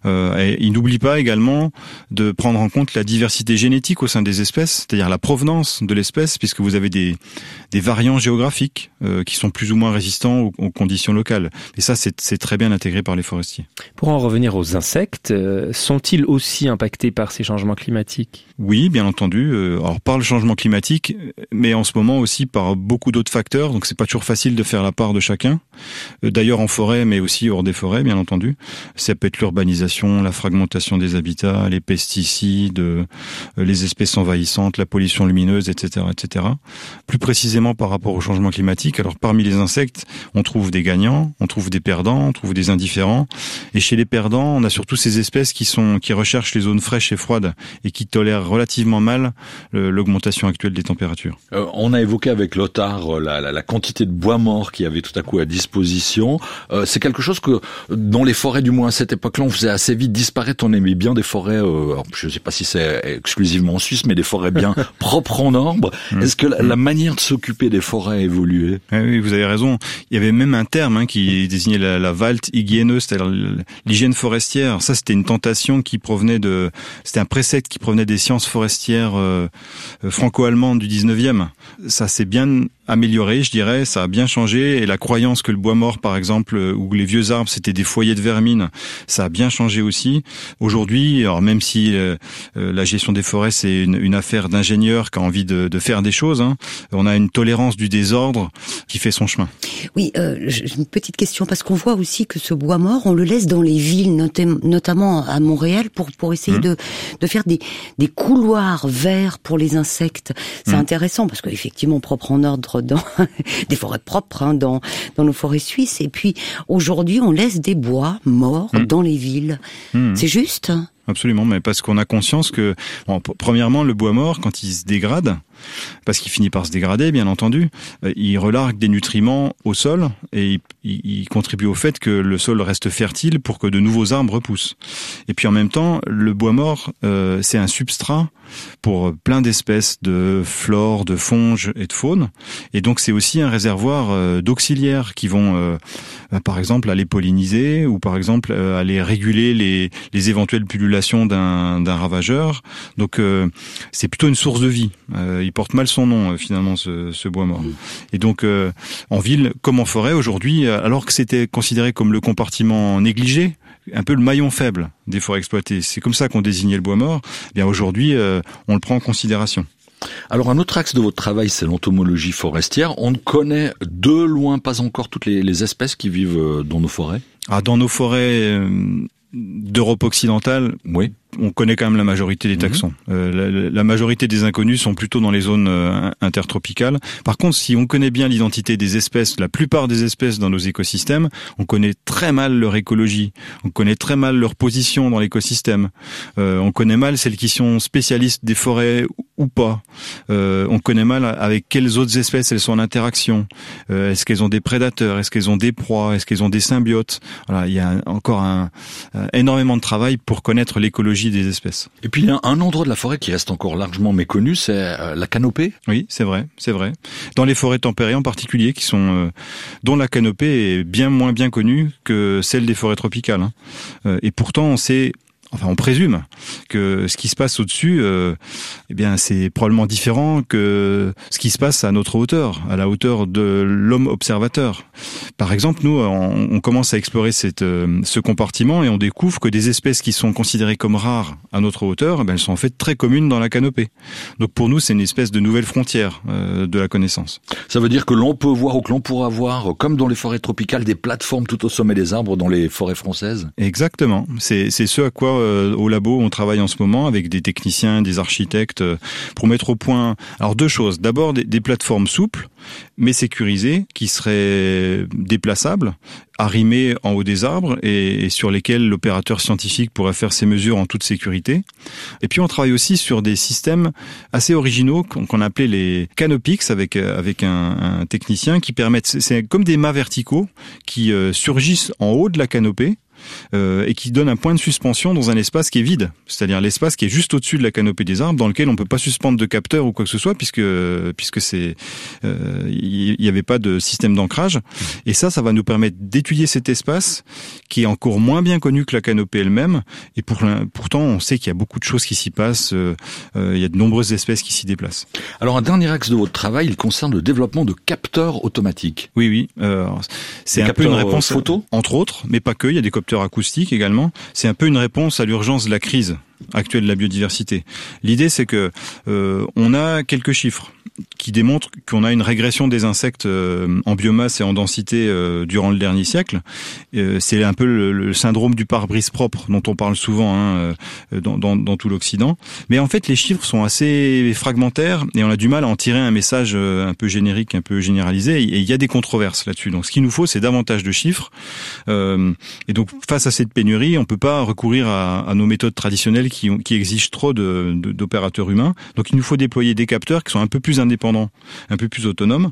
Et ils n'oublient pas également de prendre en compte la diversité génétique au sein des espèces, c'est-à-dire la provenance de l'espèce, puisque vous avez des variants géographiques qui sont plus ou moins résistants aux conditions locales. Et ça, c'est très bien intégré par les forestiers. Pour en revenir aux insectes, sont-ils aussi impactés par ces changements climatiques? Oui, bien entendu. Alors par le changement climatique, mais en ce moment aussi par beaucoup d'autres facteurs. Donc c'est pas toujours facile de faire la part de chacun. D'ailleurs en forêt, mais aussi hors des forêts, bien entendu. Ça peut être l'urbanisation, la fragmentation des habitats, les pesticides, les espèces envahissantes, la pollution lumineuse, etc., etc. Plus précisément par rapport au changement climatique, alors parmi les insectes, on trouve des gagnants, on trouve des perdants, on trouve des indifférents. Et chez les perdants, on a surtout ces espèces qui recherchent les zones fraîches et froides et qui tolèrent relativement mal l'augmentation actuelle des températures. On a évoqué avec Lothar la quantité de bois mort qu'il y avait tout à coup à disposition. C'est quelque chose que dans les forêts, du moins à cette époque-là, on faisait assez vite disparaître. On aimait bien des forêts, alors, je ne sais pas si c'est exclusivement en Suisse, mais des forêts bien propres en ordre. Est-ce que la manière de s'occuper des forêts a évolué? Oui, vous avez raison. Il y avait même un terme qui désignait la Waldhygiene, c'est-à-dire l'hygiène forestière. Ça, c'était une tentation c'était un précepte qui provenait des sciences forestières franco-allemandes du 19e. Ça s'est bien amélioré, je dirais, ça a bien changé, et la croyance que le bois mort, par exemple, ou les vieux arbres, c'était des foyers de vermine, ça a bien changé aussi. Aujourd'hui, alors même si la gestion des forêts, c'est une affaire d'ingénieur qui a envie de faire des choses, on a une tolérance du désordre qui fait son chemin. Oui, j'ai une petite question, parce qu'on voit aussi que ce bois mort, on le laisse dans les villes, notamment à Montréal, pour essayer de faire des couloirs verts pour les insectes. C'est intéressant, parce qu'effectivement, propre en ordre dans des forêts propres, dans nos forêts suisses. Et puis, aujourd'hui, on laisse des bois morts dans les villes. C'est juste? Absolument, mais parce qu'on a conscience que, premièrement, le bois mort, quand il se dégrade, parce qu'il finit par se dégrader, bien entendu, il relargue des nutriments au sol et il contribue au fait que le sol reste fertile pour que de nouveaux arbres poussent. Et puis en même temps, le bois mort, c'est un substrat pour plein d'espèces de flore, de fonges et de faune. Et donc c'est aussi un réservoir d'auxiliaires qui vont, par exemple, aller polliniser ou par exemple aller réguler les éventuelles pullulations d'un ravageur. Donc c'est plutôt une source de vie. Il porte mal son nom finalement ce bois mort. Et donc en ville comme en forêt aujourd'hui, alors que c'était considéré comme le compartiment négligé, un peu le maillon faible des forêts exploitées, c'est comme ça qu'on désignait le bois mort, eh bien aujourd'hui on le prend en considération. Alors un autre axe de votre travail, c'est l'entomologie forestière. On ne connaît de loin pas encore toutes les espèces qui vivent dans nos forêts? Dans nos forêts d'Europe occidentale, oui. On connaît quand même la majorité des taxons. La majorité des inconnus sont plutôt dans les zones intertropicales. Par contre, si on connaît bien l'identité des espèces, la plupart des espèces dans nos écosystèmes, on connaît très mal leur écologie, on connaît très mal leur position dans l'écosystème, on connaît mal celles qui sont spécialistes des forêts ou pas, on connaît mal avec quelles autres espèces elles sont en interaction, est-ce qu'elles ont des prédateurs, est-ce qu'elles ont des proies, est-ce qu'elles ont des symbiotes. Voilà, il y a encore énormément de travail pour connaître l'écologie des espèces. Et puis il y a un endroit de la forêt qui reste encore largement méconnu, c'est la canopée. Oui, c'est vrai. Dans les forêts tempérées en particulier, dont la canopée est bien moins bien connue que celle des forêts tropicales. Et pourtant, on sait Enfin, on présume que ce qui se passe au-dessus, eh bien, c'est probablement différent que ce qui se passe à notre hauteur, à la hauteur de l'homme observateur. Par exemple, nous, on commence à explorer ce compartiment et on découvre que des espèces qui sont considérées comme rares à notre hauteur, eh bien, elles sont en fait très communes dans la canopée. Donc, pour nous, c'est une espèce de nouvelle frontière de la connaissance. Ça veut dire que l'on peut voir ou que l'on pourra voir, comme dans les forêts tropicales, des plateformes tout au sommet des arbres dans les forêts françaises? Exactement. C'est ce à quoi au labo on travaille en ce moment avec des techniciens, des architectes pour mettre au point alors deux choses. D'abord des plateformes souples mais sécurisées qui seraient déplaçables, arrimées en haut des arbres et sur lesquelles l'opérateur scientifique pourrait faire ses mesures en toute sécurité. Et puis on travaille aussi sur des systèmes assez originaux qu'on appelait les Canopix avec un technicien qui permettent, c'est comme des mâts verticaux qui surgissent en haut de la canopée. Et qui donne un point de suspension dans un espace qui est vide, c'est-à-dire l'espace qui est juste au-dessus de la canopée des arbres, dans lequel on peut pas suspendre de capteur ou quoi que ce soit, puisque c'est il y avait pas de système d'ancrage. Et ça va nous permettre d'étudier cet espace qui est encore moins bien connu que la canopée elle-même. Et pourtant, on sait qu'il y a beaucoup de choses qui s'y passent. Il y a de nombreuses espèces qui s'y déplacent. Alors, un dernier axe de votre travail, il concerne le développement de capteurs automatiques. Oui. C'est un peu une réponse photo, entre autres, mais pas que. Il y a des capteurs acoustiques également. C'est un peu une réponse à l'urgence de la crise actuelle de la biodiversité. L'idée, c'est que on a quelques chiffres qui démontrent qu'on a une régression des insectes en biomasse et en densité durant le dernier siècle. C'est un peu le syndrome du pare-brise propre dont on parle souvent dans tout l'Occident. Mais en fait, les chiffres sont assez fragmentaires et on a du mal à en tirer un message un peu générique, un peu généralisé. Et il y a des controverses là-dessus. Donc, ce qu'il nous faut, c'est davantage de chiffres. Et donc, face à cette pénurie, on peut pas recourir à nos méthodes traditionnelles qui exigent trop d'opérateurs humains. Donc, il nous faut déployer des capteurs qui sont un peu plus indépendants, un peu plus autonomes.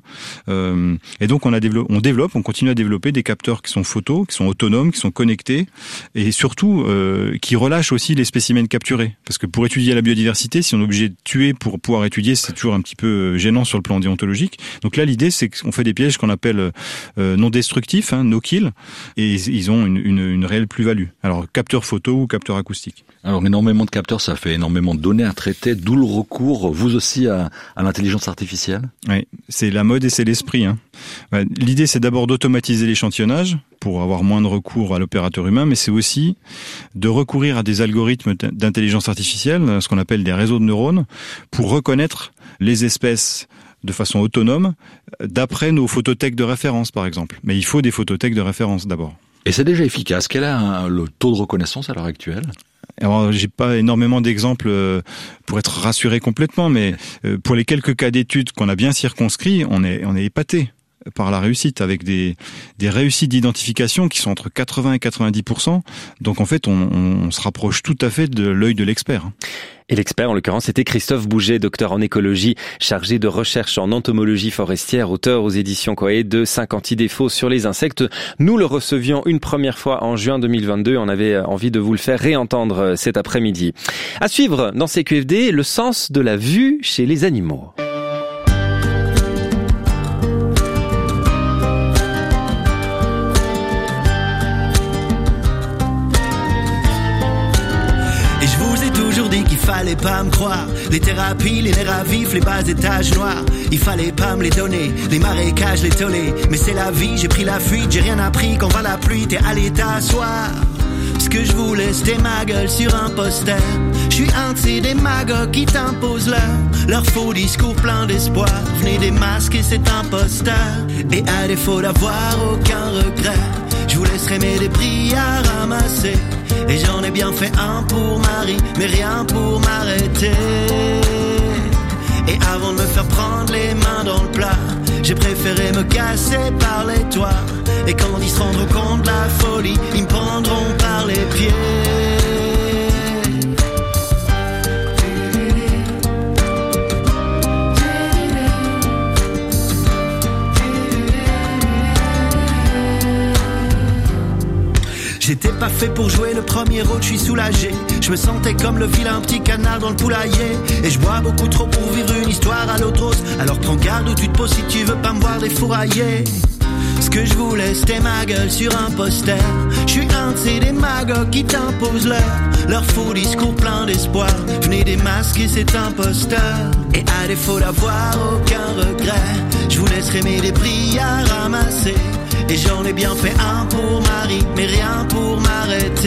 Et donc, on continue à développer des capteurs qui sont photos, qui sont autonomes, qui sont connectés et surtout qui relâchent aussi les spécimens capturés. Parce que pour étudier la biodiversité, si on est obligé de tuer pour pouvoir étudier, c'est toujours un petit peu gênant sur le plan déontologique. Donc là, l'idée, c'est qu'on fait des pièges qu'on appelle non destructifs, no kill, et ils ont une réelle plus-value. Alors, capteur photo ou capteur acoustique. Alors, énormément de capteurs, ça fait énormément de données à traiter, d'où le recours, vous aussi, à l'intelligence artificielle. Oui, c'est la mode et c'est l'esprit. L'idée, c'est d'abord d'automatiser l'échantillonnage pour avoir moins de recours à l'opérateur humain, mais c'est aussi de recourir à des algorithmes d'intelligence artificielle, ce qu'on appelle des réseaux de neurones, pour reconnaître les espèces de façon autonome, d'après nos photothèques de référence, par exemple. Mais il faut des photothèques de référence d'abord. Et c'est déjà efficace. Quel est le taux de reconnaissance à l'heure actuelle ? Alors, j'ai pas énormément d'exemples pour être rassuré complètement, mais pour les quelques cas d'études qu'on a bien circonscrits, on est épaté par la réussite, avec des réussites d'identification qui sont entre 80 et 90%. Donc en fait, on se rapproche tout à fait de l'œil de l'expert. Et l'expert, en l'occurrence, c'était Christophe Bouget, docteur en écologie, chargé de recherche en entomologie forestière, auteur aux éditions Coé de 50 idées fausses sur les insectes. Nous le recevions une première fois en juin 2022 et on avait envie de vous le faire réentendre cet après-midi. À suivre dans CQFD, le sens de la vue chez les animaux. Fallait pas me croire, les thérapies, les nerfs à vif, les bas étages noirs. Il fallait pas me les donner, les marécages, les tollés. Mais c'est la vie, j'ai pris la fuite, j'ai rien appris quand va la pluie, t'es allé t'asseoir. Ce que je voulais, c'était ma gueule sur un poster. Je suis un de ces démagogues qui t'imposent leur faux discours plein d'espoir. Venez démasquer cet imposteur. Et à défaut d'avoir aucun regret, je vous laisserai mes débris à ramasser. Et j'en ai bien fait un pour Marie, mais rien pour m'arrêter. Et avant de me faire prendre les mains dans le plat, j'ai préféré me casser par les toits. Et quand ils se rendront compte de la folie, ils me prendront par les pieds. J'étais pas fait pour jouer le premier rôle, je suis soulagé. Je me sentais comme le vilain petit canard dans le poulailler. Et je bois beaucoup trop pour vivre une histoire à l'eau de rose. Alors prends garde où tu te poses si tu veux pas me voir défourailler. Ce que je voulais, c'était ma gueule sur un poster. Je suis un de ces démagogues qui t'imposent leur faux discours plein d'espoir. Venez démasquer cet imposteur. Et à défaut d'avoir aucun regret, je vous laisserai mes débris à ramasser. Et j'en ai bien fait un pour Marie, mais rien pour m'arrêter.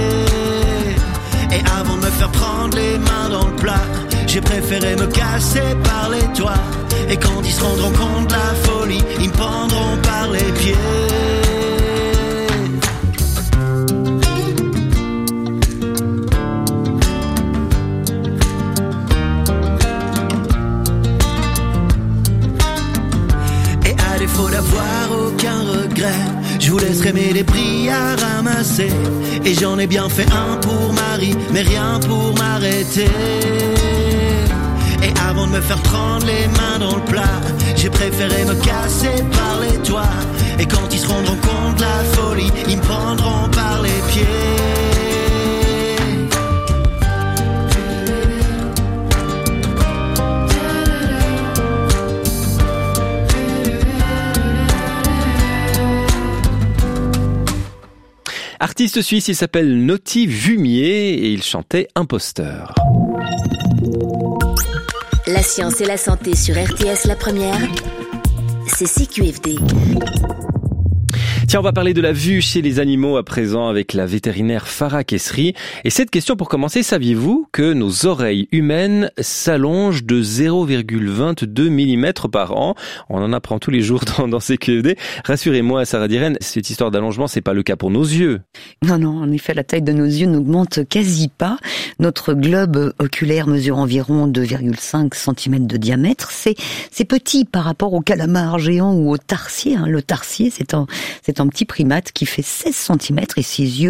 Et avant de me faire prendre les mains dans le plat, j'ai préféré me casser par les toits. Et quand ils se rendront compte de la folie, ils me prendront par les pieds. Et à défaut d'avoir aucun regret, je vous laisserai mes débris à ramasser. Et j'en ai bien fait un pour Marie, mais rien pour m'arrêter. Et avant de me faire prendre les mains dans le plat, j'ai préféré me casser par les toits. Et quand ils se rendront compte de la folie, ils me prendront par les pieds. Artiste suisse, il s'appelle Naughty Vumier et il chantait Imposteur. La science et la santé sur RTS La Première, c'est CQFD. Tiens, on va parler de la vue chez les animaux à présent avec la vétérinaire Farah Kessri. Et cette question pour commencer, saviez-vous que nos oreilles humaines s'allongent de 0,22 mm par an? On en apprend tous les jours dans CQFD. Rassurez-moi, Sarah Diren, cette histoire d'allongement, c'est pas le cas pour nos yeux. Non, en effet, la taille de nos yeux n'augmente quasi pas. Notre globe oculaire mesure environ 2,5 cm de diamètre. C'est petit par rapport au calamar géant ou au tarsier. Le tarsier, c'est un petit primate qui fait 16 cm et ses yeux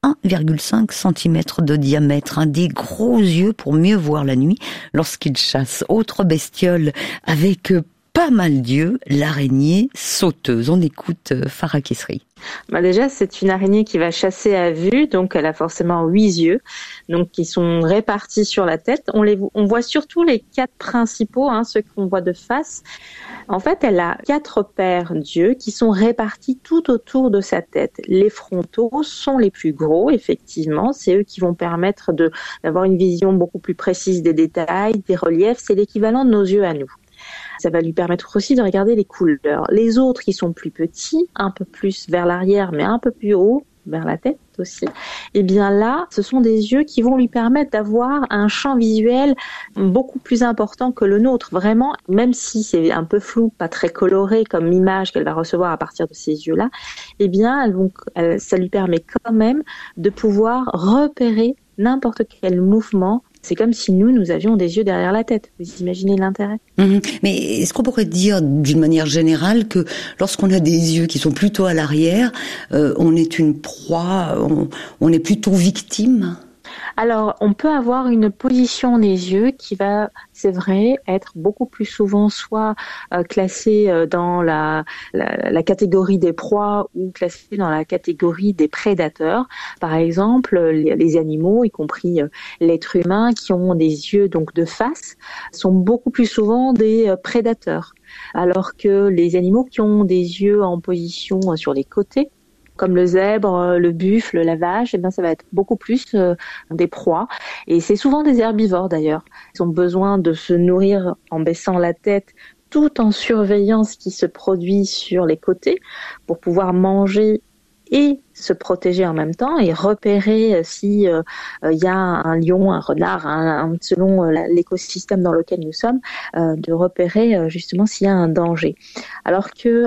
1,5 cm de diamètre, des gros yeux pour mieux voir la nuit lorsqu'il chasse. Autre bestiole avec pas mal d'yeux, l'araignée sauteuse. On écoute Farah Kessri. Déjà, c'est une araignée qui va chasser à vue, donc elle a forcément 8 yeux, donc qui sont répartis sur la tête. On voit surtout les 4 principaux, ceux qu'on voit de face. En fait, elle a 4 paires d'yeux qui sont répartis tout autour de sa tête. Les frontaux sont les plus gros, effectivement. C'est eux qui vont permettre d'avoir une vision beaucoup plus précise des détails, des reliefs. C'est l'équivalent de nos yeux à nous. Ça va lui permettre aussi de regarder les couleurs. Les autres qui sont plus petits, un peu plus vers l'arrière, mais un peu plus haut, vers la tête aussi, et bien là, ce sont des yeux qui vont lui permettre d'avoir un champ visuel beaucoup plus important que le nôtre. Vraiment, même si c'est un peu flou, pas très coloré comme image qu'elle va recevoir à partir de ces yeux-là, eh bien, ça lui permet quand même de pouvoir repérer n'importe quel mouvement. C'est comme si nous avions des yeux derrière la tête. Vous imaginez l'intérêt ? Mais est-ce qu'on pourrait dire d'une manière générale que lorsqu'on a des yeux qui sont plutôt à l'arrière, on est une proie, on est plutôt victime ? Alors, on peut avoir une position des yeux qui va, c'est vrai, être beaucoup plus souvent soit classée dans la catégorie des proies ou classée dans la catégorie des prédateurs. Par exemple, les animaux, y compris l'être humain, qui ont des yeux donc de face, sont beaucoup plus souvent des prédateurs. Alors que les animaux qui ont des yeux en position sur les côtés, comme le zèbre, le buffle, la vache, ça va être beaucoup plus des proies. Et c'est souvent des herbivores d'ailleurs. Ils ont besoin de se nourrir en baissant la tête tout en surveillant ce qui se produit sur les côtés pour pouvoir manger et se protéger en même temps et repérer si y a un lion, un renard, selon l'écosystème dans lequel nous sommes, de repérer justement s'il y a un danger. Alors que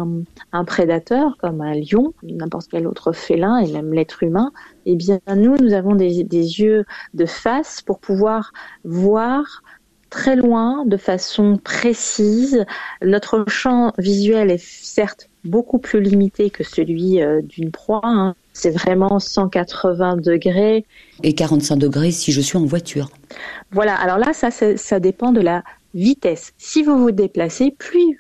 un prédateur comme un lion, n'importe quel autre félin et même l'être humain, eh bien nous avons des yeux de face pour pouvoir voir très loin, de façon précise. Notre champ visuel est certes beaucoup plus limité que celui d'une proie. C'est vraiment 180 degrés. Et 45 degrés si je suis en voiture. Voilà, alors là, ça dépend de la vitesse. Si vous vous déplacez, plus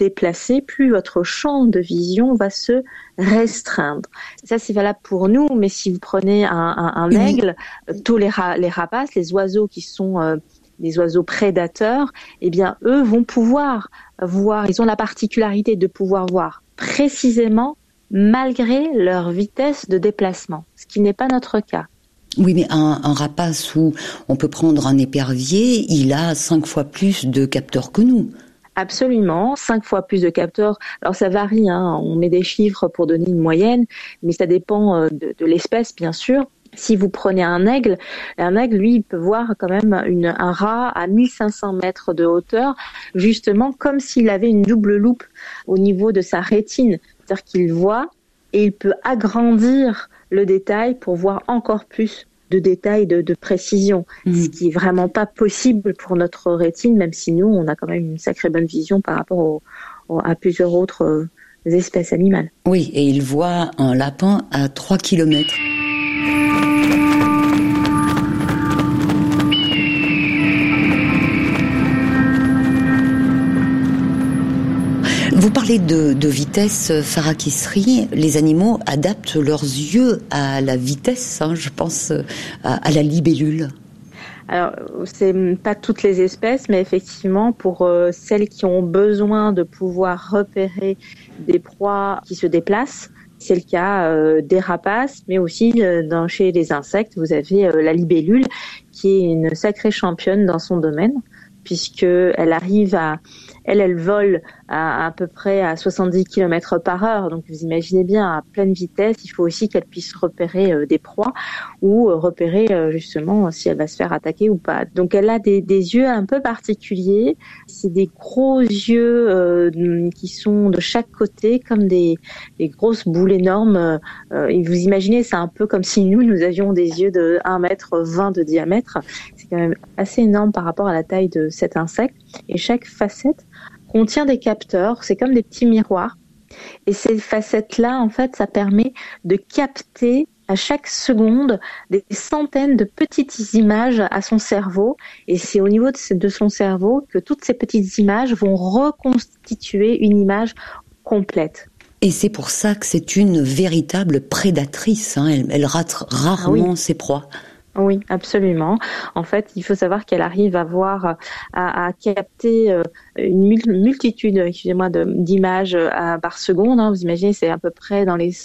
votre champ de vision va se restreindre. Ça, c'est valable pour nous, mais si vous prenez un aigle, tous les rapaces, les oiseaux qui sont des oiseaux prédateurs, eh bien, eux vont pouvoir voir, ils ont la particularité de pouvoir voir précisément malgré leur vitesse de déplacement, ce qui n'est pas notre cas. Oui, mais un rapace où on peut prendre un épervier, il a 5 fois plus de capteurs que nous. Absolument, 5 fois plus de capteurs. Alors ça varie, on met des chiffres pour donner une moyenne, mais ça dépend de l'espèce, bien sûr. Si vous prenez un aigle, lui, il peut voir quand même un rat à 1500 mètres de hauteur, justement comme s'il avait une double loupe au niveau de sa rétine. C'est-à-dire qu'il voit et il peut agrandir le détail pour voir encore plus de détails, de précision, ce qui est vraiment pas possible pour notre rétine, même si nous, on a quand même une sacrée bonne vision par rapport à plusieurs autres espèces animales. Oui, et il voit un lapin à 3 kilomètres. Vous parlez de vitesse, Farah Khissri. Les animaux adaptent leurs yeux à la vitesse, je pense à la libellule. Alors, c'est pas toutes les espèces, mais effectivement, pour celles qui ont besoin de pouvoir repérer des proies qui se déplacent, c'est le cas des rapaces, mais aussi chez les insectes, vous avez la libellule qui est une sacrée championne dans son domaine, puisqu'elle arrive elle vole à peu près à 70 km par heure. Donc vous imaginez bien, à pleine vitesse, il faut aussi qu'elle puisse repérer des proies ou repérer justement si elle va se faire attaquer ou pas. Donc elle a des yeux un peu particuliers. C'est des gros yeux qui sont de chaque côté comme des grosses boules énormes. Et vous imaginez, c'est un peu comme si nous avions des yeux de 1,20 m de diamètre. C'est quand même assez énorme par rapport à la taille de cet insecte. Et chaque facette contient des capteurs, c'est comme des petits miroirs. Et ces facettes-là, en fait, ça permet de capter à chaque seconde des centaines de petites images à son cerveau. Et c'est au niveau de son cerveau que toutes ces petites images vont reconstituer une image complète. Et c'est pour ça que c'est une véritable prédatrice. Elle rate rarement ses proies. Oui, absolument. En fait, il faut savoir qu'elle arrive à capter une multitude, d'images par seconde. Vous imaginez, c'est à peu près dans les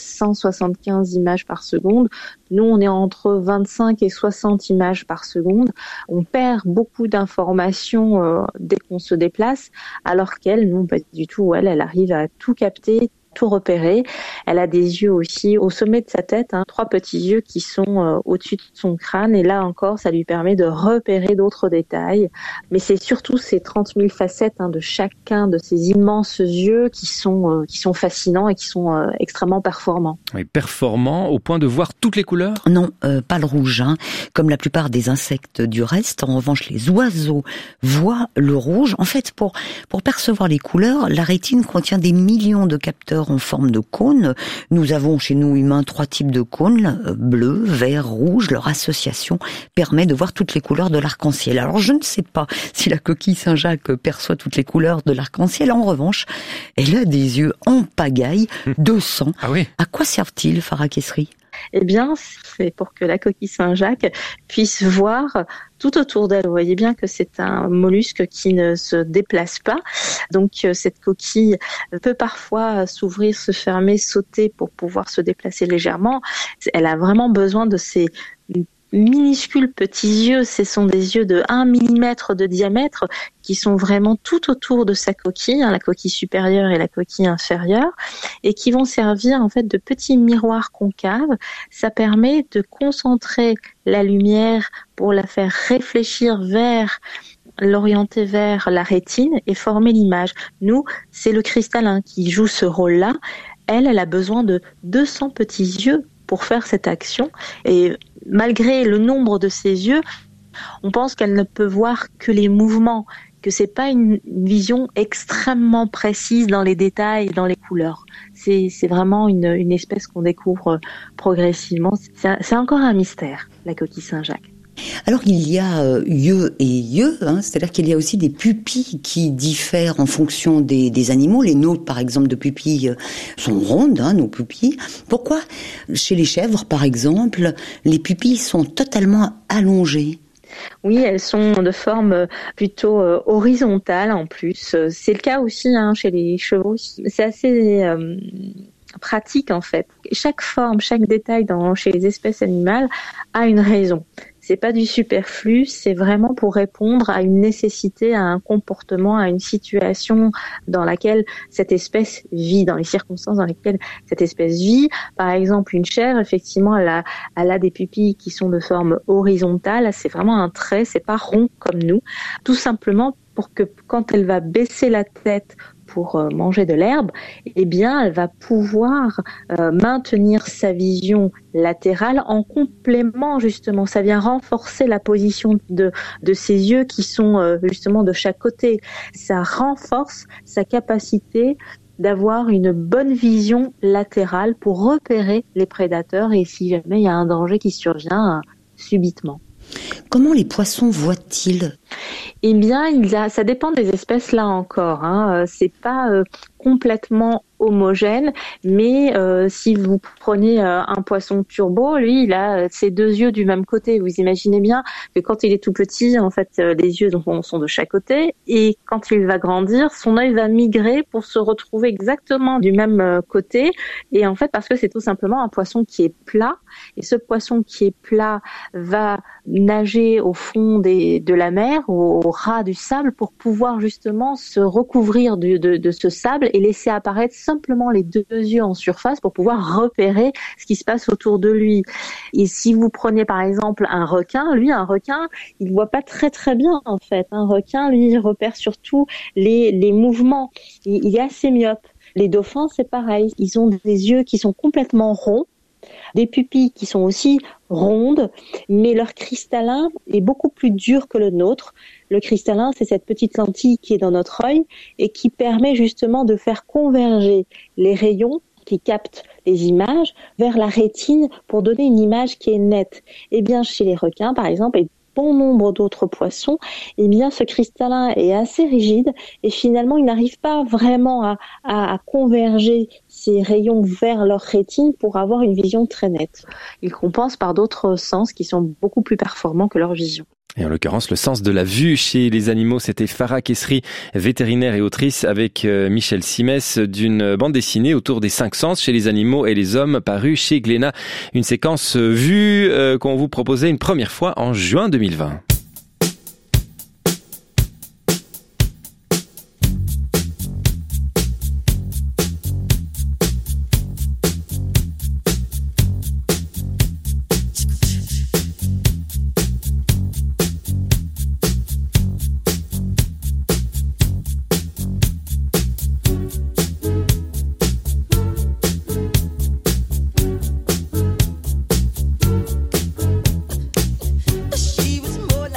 175 images par seconde. Nous, on est entre 25 et 60 images par seconde. On perd beaucoup d'informations dès qu'on se déplace, alors qu'elle, non, pas du tout. Elle arrive à tout capter, tout repérer. Elle a des yeux aussi au sommet de sa tête, 3 petits yeux qui sont au-dessus de son crâne, et là encore ça lui permet de repérer d'autres détails. Mais c'est surtout ces 30 000 facettes de chacun de ces immenses yeux qui sont fascinants et qui sont extrêmement performants. Oui, performants au point de voir toutes les couleurs ? Non, pas le rouge, comme la plupart des insectes du reste. En revanche, les oiseaux voient le rouge. En fait, pour percevoir les couleurs, la rétine contient des millions de capteurs en forme de cône. Nous avons chez nous humains 3 types de cônes, bleu, vert, rouge. Leur association permet de voir toutes les couleurs de l'arc-en-ciel. Alors je ne sais pas si la coquille Saint-Jacques perçoit toutes les couleurs de l'arc-en-ciel. En revanche, elle a des yeux en pagaille de sang. Ah oui. À quoi servent-ils, Farah Khissri ? Eh bien, c'est pour que la coquille Saint-Jacques puisse voir tout autour d'elle. Vous voyez bien que c'est un mollusque qui ne se déplace pas. Donc, cette coquille peut parfois s'ouvrir, se fermer, sauter pour pouvoir se déplacer légèrement. Elle a vraiment besoin de ces minuscules petits yeux. Ce sont des yeux de 1 mm de diamètre qui sont vraiment tout autour de sa coquille, la coquille supérieure et la coquille inférieure, et qui vont servir en fait de petits miroirs concaves. Ça permet de concentrer la lumière pour la faire réfléchir l'orienter vers la rétine et former l'image. Nous, c'est le cristallin qui joue ce rôle-là. Elle a besoin de 200 petits yeux pour faire cette action, et malgré le nombre de ses yeux, on pense qu'elle ne peut voir que les mouvements, que c'est pas une vision extrêmement précise dans les détails et dans les couleurs. C'est vraiment une espèce qu'on découvre progressivement. C'est encore un mystère, la coquille Saint-Jacques. Alors il y a yeux et yeux, c'est-à-dire qu'il y a aussi des pupilles qui diffèrent en fonction des animaux. Les nôtres, par exemple, de pupilles sont rondes, nos pupilles. Pourquoi chez les chèvres, par exemple, les pupilles sont totalement allongées ? Oui, elles sont de forme plutôt horizontale en plus. C'est le cas aussi chez les chevaux. C'est assez pratique en fait. Chaque forme, chaque détail chez les espèces animales a une raison. C'est pas du superflu, c'est vraiment pour répondre à une nécessité, à un comportement, à une situation dans laquelle cette espèce vit, dans les circonstances dans lesquelles cette espèce vit. Par exemple, une chèvre, effectivement, elle a des pupilles qui sont de forme horizontale. C'est vraiment un trait, c'est pas rond comme nous. Tout simplement pour que quand elle va baisser la tête pour manger de l'herbe, eh bien, elle va pouvoir maintenir sa vision latérale en complément, justement. Ça vient renforcer la position de ses yeux qui sont justement de chaque côté. Ça renforce sa capacité d'avoir une bonne vision latérale pour repérer les prédateurs et si jamais il y a un danger qui survient subitement. Comment les poissons voient-ils ? Eh bien, ça dépend des espèces là encore. C'est pas complètement homogène, mais si vous prenez un poisson turbo, lui, il a ses deux yeux du même côté. Vous imaginez bien que quand il est tout petit, en fait, les yeux sont de chaque côté, et quand il va grandir, son œil va migrer pour se retrouver exactement du même côté. Et en fait, parce que c'est tout simplement un poisson qui est plat, et ce poisson qui est plat va nager au fond de la mer, au ras du sable, pour pouvoir justement se recouvrir de ce sable et laisser apparaître simplement les deux yeux en surface pour pouvoir repérer ce qui se passe autour de lui. Et si vous prenez par exemple un requin, il voit pas très très bien en fait. Un requin, lui, il repère surtout les mouvements. Il est assez myope. Les dauphins, c'est pareil. Ils ont des yeux qui sont complètement ronds, des pupilles qui sont aussi rondes, mais leur cristallin est beaucoup plus dur que le nôtre. Le cristallin, c'est cette petite lentille qui est dans notre œil et qui permet justement de faire converger les rayons qui captent les images vers la rétine pour donner une image qui est nette. Eh bien, chez les requins, par exemple, et bon nombre d'autres poissons, eh bien, ce cristallin est assez rigide et finalement, il n'arrive pas vraiment à converger ces rayons vers leur rétine pour avoir une vision très nette. Ils compensent par d'autres sens qui sont beaucoup plus performants que leur vision. Et en l'occurrence, le sens de la vue chez les animaux, c'était Farah Kessri, vétérinaire et autrice, avec Michel Simès, d'une bande dessinée autour des 5 sens chez les animaux et les hommes, parue chez Glénat. Une séquence vue qu'on vous proposait une première fois en juin 2020. She was more like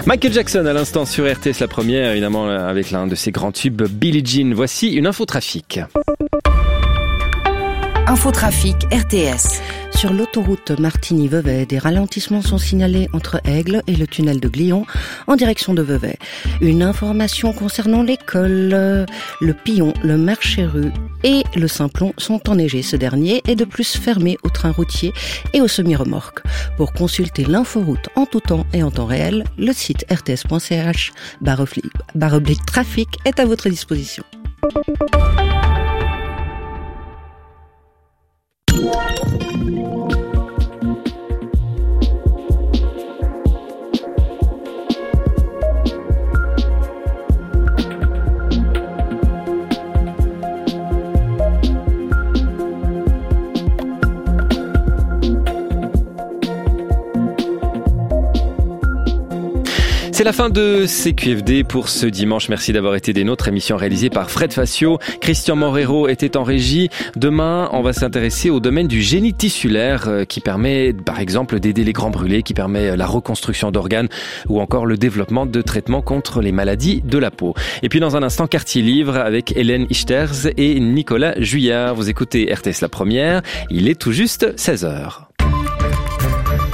Michael Jackson à l'instant sur RTS La Première, évidemment avec l'un de ses grands tubes, Billie Jean. Voici une infotrafic. Infotrafic RTS. Sur l'autoroute Martigny-Vevey, des ralentissements sont signalés entre Aigle et le tunnel de Glion en direction de Vevey. Une information concernant l'école. Le Pillon, le Marché-Rue et le Simplon sont enneigés. Ce dernier est de plus fermé aux trains routiers et aux semi-remorques. Pour consulter l'inforoute en tout temps et en temps réel, le site rts.ch/trafic est à votre disposition. C'est la fin de CQFD pour ce dimanche. Merci d'avoir été des nôtres. Émission réalisée par Fred Facio. Christian Morero était en régie. Demain, on va s'intéresser au domaine du génie tissulaire qui permet, par exemple, d'aider les grands brûlés, qui permet la reconstruction d'organes ou encore le développement de traitements contre les maladies de la peau. Et puis dans un instant, Quartier Livre avec Hélène Ichters et Nicolas Juillard. Vous écoutez RTS La Première. Il est tout juste 16h.